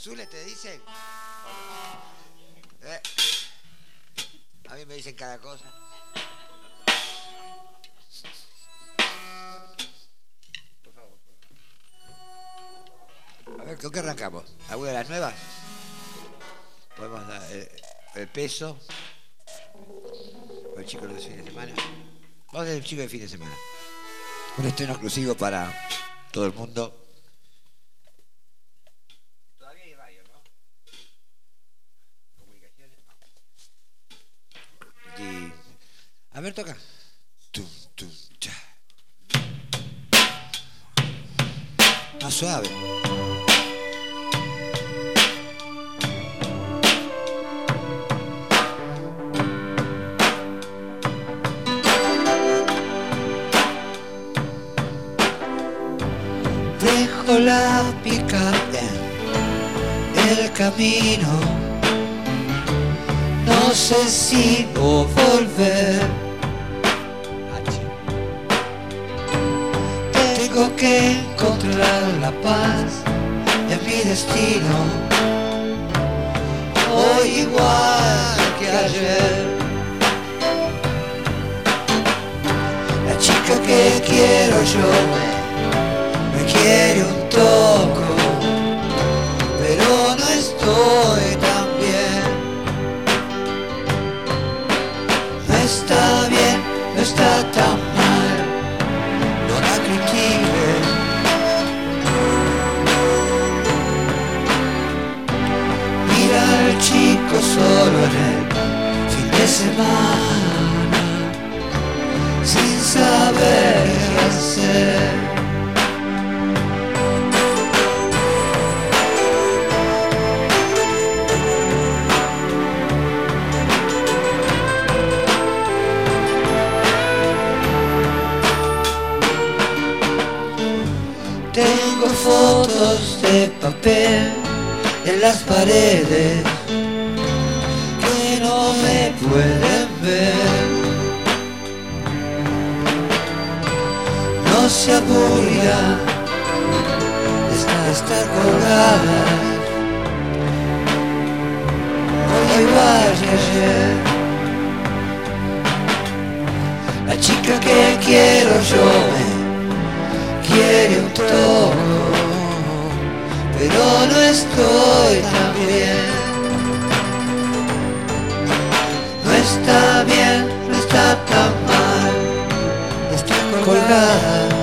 ¿Zule te dicen? A mí me dicen cada cosa. A ver, ¿con qué arrancamos? ¿Alguna de las nuevas? Podemos dar el peso. O el chico del fin de semana. Vamos a hacer el chico del fin de semana. Un estreno exclusivo para todo el mundo. Todavía hay radio, ¿no? Comunicaciones. Y... A ver, toca. Tum, tum, cha. Más suave. Dejo la picante en el camino. No sé si no volver. Tengo que encontrar la paz en mi destino. Hoy igual que ayer. La chica que quiero yo me quiere un toco, pero no estoy tan bien. No está bien, no está tan mal, no la critique. Mira al chico solo en el fin de semana, sin saber qué hacer. Tengo fotos de papel en las paredes que no me pueden ver. No se aburra, está colgada. Hoy igual que ayer. La chica que quiero yo quiere un toco, pero no estoy tan bien. No está bien, no está tan mal, está colgada.